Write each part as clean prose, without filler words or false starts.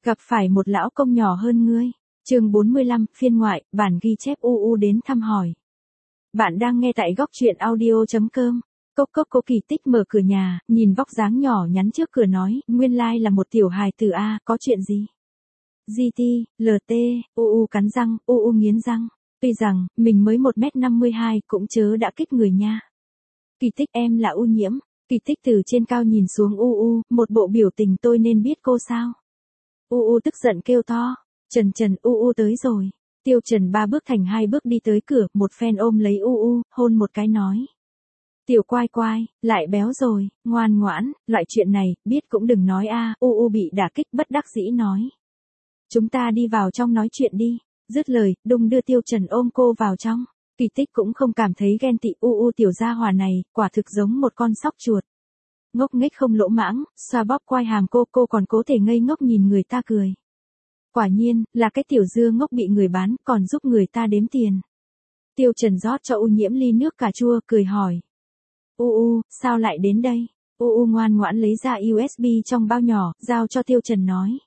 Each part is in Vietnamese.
Gặp phải một lão công nhỏ hơn ngươi. Chương 45, phiên ngoại, bản ghi chép UU đến thăm hỏi. Bạn đang nghe tại góc truyện audio.com. Cốc cốc cô Kỳ Tích mở cửa nhà, nhìn vóc dáng nhỏ nhắn trước cửa nói, nguyên lai là một tiểu hài tử a, có chuyện gì? GT, LT, UU cắn răng, UU nghiến răng. Tuy rằng, mình mới 1m52 cũng chớ đã kích người nha. Kỳ Tích em là U Nhiễm. Kỳ Tích từ trên cao nhìn xuống UU, một bộ biểu tình tôi nên biết cô sao. UU tức giận kêu to. Trần UU tới rồi. Tiêu Trần 3 bước thành 2 bước đi tới cửa, một phen ôm lấy UU, hôn một cái nói. Tiểu quai quai, lại béo rồi, ngoan ngoãn, loại chuyện này, biết cũng đừng nói a. UU bị đả kích bất đắc dĩ nói. Chúng ta đi vào trong nói chuyện đi. Dứt lời, đung đưa Tiêu Trần ôm cô vào trong. Kỳ Tích cũng không cảm thấy ghen tị UU tiểu gia hỏa này, quả thực giống một con sóc chuột. Ngốc nghếch không lỗ mãng, xoa bóp quai hàm cô còn cố thể ngây ngốc nhìn người ta cười. Quả nhiên, là cái tiểu dưa ngốc bị người bán, còn giúp người ta đếm tiền. Tiêu Trần rót cho U Nhiễm ly nước cà chua, cười hỏi. UU, sao lại đến đây? UU ngoan ngoãn lấy ra USB trong bao nhỏ, giao cho Tiêu Trần nói.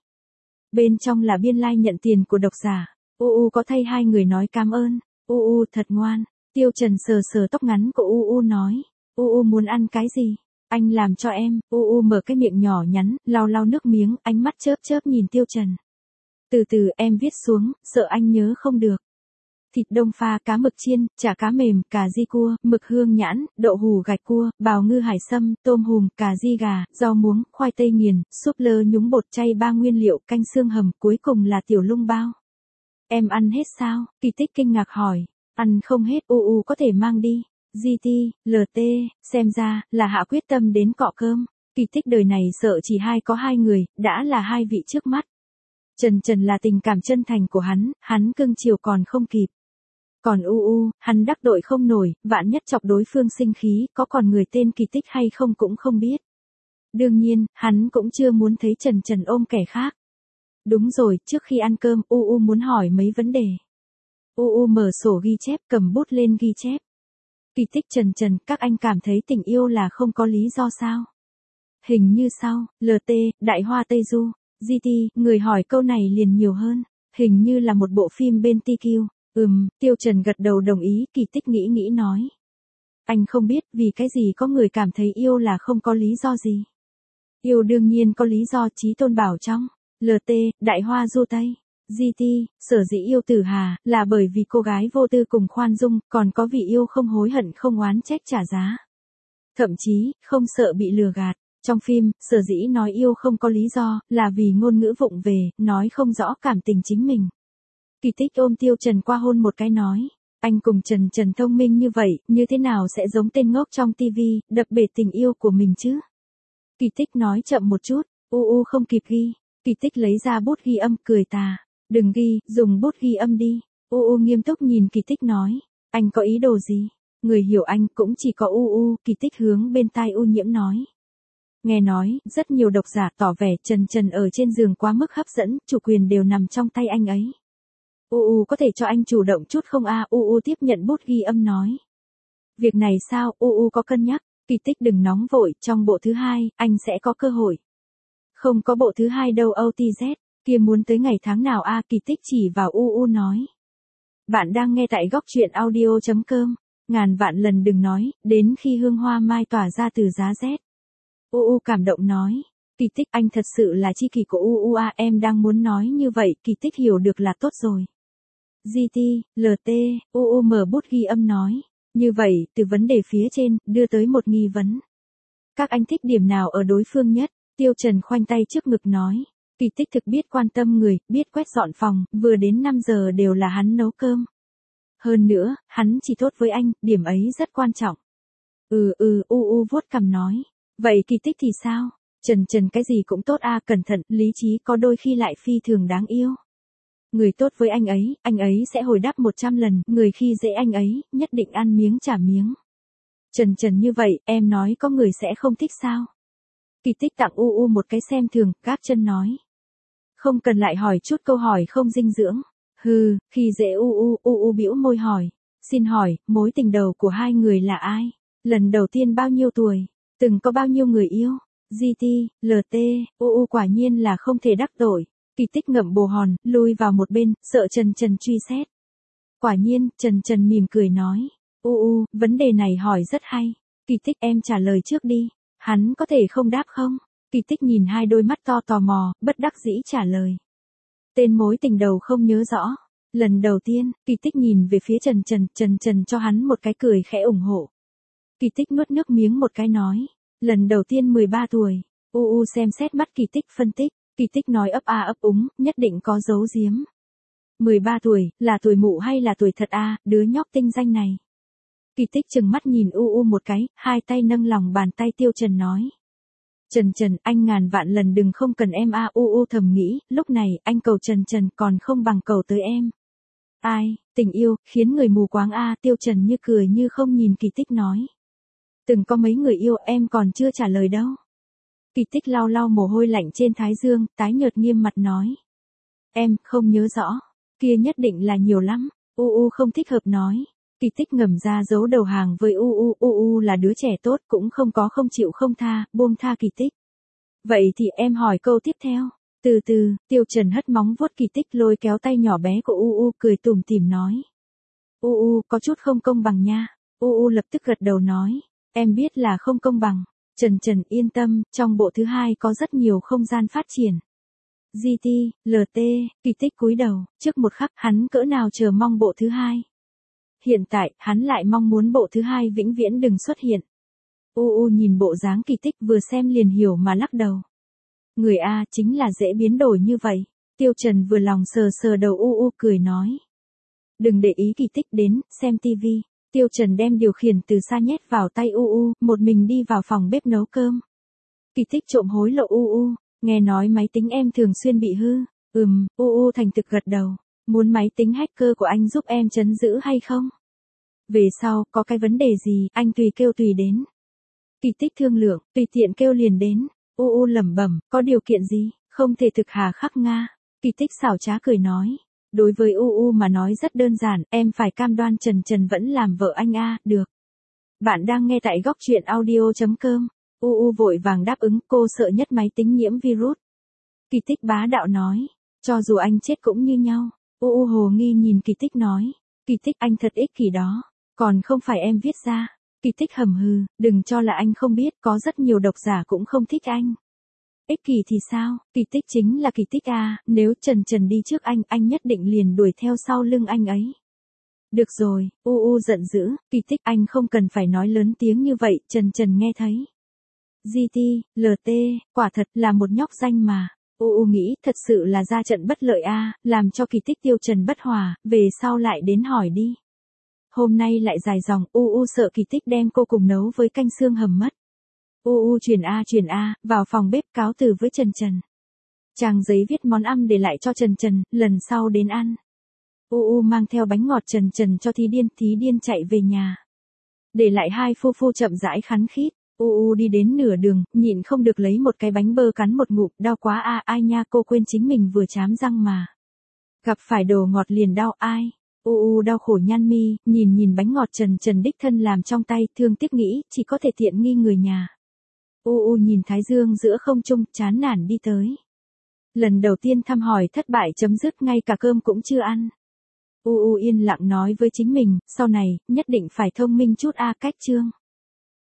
Bên trong là biên lai nhận tiền của độc giả. UU có thay hai người nói cảm ơn. UU thật ngoan. Tiêu Trần sờ sờ tóc ngắn của UU nói. UU muốn ăn cái gì? Anh làm cho em. UU mở cái miệng nhỏ nhắn, lau nước miếng, ánh mắt chớp chớp nhìn Tiêu Trần. Từ từ em viết xuống, sợ anh nhớ không được. Thịt đông pha, cá mực chiên, chả cá mềm, cà ri cua, mực hương nhãn, đậu hủ gạch cua, bào ngư hải sâm, tôm hùm, cà ri gà, rau muống, khoai tây nghiền, súp lơ nhúng bột chay 3 nguyên liệu, canh xương hầm, cuối cùng là tiểu lung bao. Em ăn hết sao? Kỳ Tích kinh ngạc hỏi. Ăn không hết, UU có thể mang đi. GT, LT, xem ra, là hạ quyết tâm đến cọ cơm. Kỳ Tích đời này sợ chỉ có hai người, đã là hai vị trước mắt. Trần là tình cảm chân thành của hắn cưng chiều còn không kịp. Còn UU, hắn đắc tội không nổi, vạn nhất chọc đối phương sinh khí, có còn người tên Kỳ Tích hay không cũng không biết. Đương nhiên, hắn cũng chưa muốn thấy Trần ôm kẻ khác. Đúng rồi, trước khi ăn cơm, UU muốn hỏi mấy vấn đề. UU mở sổ ghi chép, cầm bút lên ghi chép. Kỳ Tích Trần, các anh cảm thấy tình yêu là không có lý do sao? Hình như sau, LT, Đại Hoa Tây Du. GT, người hỏi câu này liền nhiều hơn. Hình như là một bộ phim bên TQ. Tiêu Trần gật đầu đồng ý, Kỳ Tích nghĩ nói. Anh không biết vì cái gì có người cảm thấy yêu là không có lý do gì. Yêu đương nhiên có lý do, Chí Tôn bảo trong. LT, Đại Hoa Du Tây. GT, sở dĩ yêu Tử Hà, là bởi vì cô gái vô tư cùng khoan dung, còn có vì yêu không hối hận không oán trách trả giá. Thậm chí, không sợ bị lừa gạt. Trong phim, sở dĩ nói yêu không có lý do, là vì ngôn ngữ vụng về, nói không rõ cảm tình chính mình. Kỳ Tích ôm Tiêu Trần qua hôn một cái nói. Anh cùng Trần thông minh như vậy, như thế nào sẽ giống tên ngốc trong TV, đập bể tình yêu của mình chứ? Kỳ Tích nói chậm một chút, UU không kịp ghi. Kỳ Tích lấy ra bút ghi âm, cười tà. Đừng ghi, dùng bút ghi âm đi. UU nghiêm túc nhìn Kỳ Tích nói. Anh có ý đồ gì? Người hiểu anh cũng chỉ có UU, Kỳ Tích hướng bên tai U Nhiễm nói. Nghe nói, rất nhiều độc giả tỏ vẻ Trần ở trên giường quá mức hấp dẫn, chủ quyền đều nằm trong tay anh ấy. UU có thể cho anh chủ động chút không a? UU tiếp nhận bút ghi âm nói. Việc này sao, UU có cân nhắc. Kỳ Tích đừng nóng vội, trong bộ thứ 2, anh sẽ có cơ hội. Không có bộ thứ 2 đâu OTZ, kia muốn tới ngày tháng nào a? Kỳ Tích chỉ vào UU nói. Bạn đang nghe tại góc truyện audio.com. Ngàn vạn lần đừng nói, đến khi hương hoa mai tỏa ra từ giá rét. UU cảm động nói. Kỳ Tích anh thật sự là tri kỷ của UU a, em đang muốn nói như vậy, Kỳ Tích hiểu được là tốt rồi. GT, LT, UU mở bút ghi âm nói. Như vậy, từ vấn đề phía trên, đưa tới một nghi vấn. Các anh thích điểm nào ở đối phương nhất? Tiêu Trần khoanh tay trước ngực nói. Kỳ Tích thực biết quan tâm người, biết quét dọn phòng, vừa đến 5 giờ đều là hắn nấu cơm. Hơn nữa, hắn chỉ tốt với anh, điểm ấy rất quan trọng. UU vuốt cằm nói. Vậy Kỳ Tích thì sao? Trần cái gì cũng tốt a, cẩn thận, lý trí có đôi khi lại phi thường đáng yêu. Người tốt với anh ấy sẽ hồi đáp 100 lần, người khi dễ anh ấy, nhất định ăn miếng trả miếng. Trần như vậy, em nói có người sẽ không thích sao? Kỳ Tích tặng UU một cái xem thường, gác chân nói. Không cần lại hỏi chút câu hỏi không dinh dưỡng. Khi dễ UU bĩu môi hỏi. Xin hỏi, mối tình đầu của hai người là ai? Lần đầu tiên bao nhiêu tuổi? Từng có bao nhiêu người yêu? GT, LT, UU quả nhiên là không thể đắc tội. Kỳ Tích ngậm bồ hòn, lui vào một bên, sợ Trần Trần truy xét. Quả nhiên, Trần Trần mỉm cười nói. Vấn đề này hỏi rất hay. Kỳ Tích em trả lời trước đi. Hắn có thể không đáp không? Kỳ Tích nhìn hai đôi mắt to tò mò, bất đắc dĩ trả lời. Tên mối tình đầu không nhớ rõ. Lần đầu tiên, Kỳ Tích nhìn về phía Trần Trần cho hắn một cái cười khẽ ủng hộ. Kỳ Tích nuốt nước miếng một cái nói. Lần đầu tiên 13 tuổi. Xem xét mắt Kỳ Tích phân tích. Kỳ Tích nói ấp a ấp úng, nhất định có giấu giếm. 13 tuổi, là tuổi mụ hay là tuổi thật a, đứa nhóc tinh danh này. Kỳ Tích chừng mắt nhìn một cái, hai tay nâng lòng bàn tay Tiêu Trần nói. Trần Trần, anh ngàn vạn lần đừng không cần em a. Thầm nghĩ, lúc này, anh cầu Trần Trần còn không bằng cầu tới em. Ai, tình yêu, khiến người mù quáng a. Tiêu Trần như cười như không nhìn Kỳ Tích nói. Từng có mấy người yêu em còn chưa trả lời đâu. Kỳ Tích lau lau mồ hôi lạnh trên thái dương, tái nhợt nghiêm mặt nói. Em, không nhớ rõ. Kia nhất định là nhiều lắm. Không thích hợp nói. Kỳ Tích ngầm ra giấu đầu hàng với là đứa trẻ tốt cũng không có không chịu không tha, buông tha Kỳ Tích. Vậy thì em hỏi câu tiếp theo. Từ từ, Tiêu Trần hất móng vuốt Kỳ Tích lôi kéo tay nhỏ bé của cười tủm tỉm nói. Có chút không công bằng nha. Lập tức gật đầu nói. Em biết là không công bằng. Trần Trần yên tâm, trong bộ thứ hai có rất nhiều không gian phát triển. GT, LT, Kỳ Tích cúi đầu, trước một khắc hắn cỡ nào chờ mong bộ thứ hai. Hiện tại, hắn lại mong muốn bộ thứ hai vĩnh viễn đừng xuất hiện. Nhìn bộ dáng Kỳ Tích vừa xem liền hiểu mà lắc đầu. Người A chính là dễ biến đổi như vậy. Tiêu Trần vừa lòng sờ sờ đầu cười nói. Đừng để ý Kỳ Tích đến, xem tivi. Tiêu Trần đem điều khiển từ xa nhét vào tay một mình đi vào phòng bếp nấu cơm. Kỳ Tích trộm hối lộ nghe nói máy tính em thường xuyên bị hư. Thành thực gật đầu. Muốn máy tính hacker của anh giúp em trấn giữ hay không? Về sau, có cái vấn đề gì, anh tùy kêu tùy đến. Kỳ Tích thương lượng, tùy tiện kêu liền đến. Lẩm bẩm, có điều kiện gì, không thể thực hà khắc Nga. Kỳ Tích xảo trá cười nói. Đối với mà nói rất đơn giản, em phải cam đoan Trần Trần vẫn làm vợ anh a, được. Bạn đang nghe tại góc truyện audio.com. Vội vàng đáp ứng, cô sợ nhất máy tính nhiễm virus. Kỳ Tích bá đạo nói. Cho dù anh chết cũng như nhau. Hồ nghi nhìn Kỳ Tích nói. Kỳ Tích anh thật ích kỷ đó. Còn không phải em viết ra. Kỳ Tích hầm hừ, đừng cho là anh không biết, có rất nhiều độc giả cũng không thích anh. Ích kỷ thì sao, Kỳ Tích chính là Kỳ Tích à, nếu Trần Trần đi trước anh nhất định liền đuổi theo sau lưng anh ấy. Được rồi, giận dữ, Kỳ Tích anh không cần phải nói lớn tiếng như vậy, Trần Trần nghe thấy. GT, LT, quả thật là một nhóc danh mà. Nghĩ thật sự là ra trận bất lợi a, làm cho Kỳ Tích Tiêu Trần bất hòa, về sau lại đến hỏi đi. Hôm nay lại dài dòng, sợ Kỳ Tích đem cô cùng nấu với canh xương hầm mất. Truyền A, vào phòng bếp cáo từ với Trần Trần. Trang giấy viết món ăn để lại cho Trần Trần, lần sau đến ăn. Mang theo bánh ngọt Trần Trần cho Thí Điên chạy về nhà. Để lại hai phu phu chậm rãi khắn khít. Đi đến nửa đường, nhịn không được lấy một cái bánh bơ cắn một ngụm, đau quá a, ai nha, cô quên chính mình vừa chám răng mà. Gặp phải đồ ngọt liền đau ai. Đau khổ nhăn mi, nhìn bánh ngọt Trần Trần đích thân làm trong tay, thương tiếc nghĩ, chỉ có thể tiện nghi người nhà. Nhìn thái dương giữa không trung, chán nản đi tới. Lần đầu tiên thăm hỏi thất bại chấm dứt, ngay cả cơm cũng chưa ăn. Yên lặng nói với chính mình, sau này, nhất định phải thông minh chút a, cách chương.